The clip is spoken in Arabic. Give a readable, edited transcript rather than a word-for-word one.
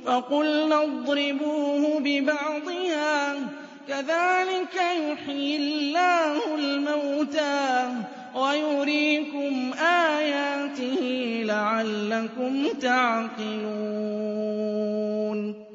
فَقُلْنَا اضْرِبُوهُ بِبَعْضِهَا ۚ كَذَٰلِكَ يُحْيِي اللَّهُ الْمَوْتَىٰ وَيُرِيكُمْ آيَاتِهِ لَعَلَّكُمْ تَعْقِلُونَ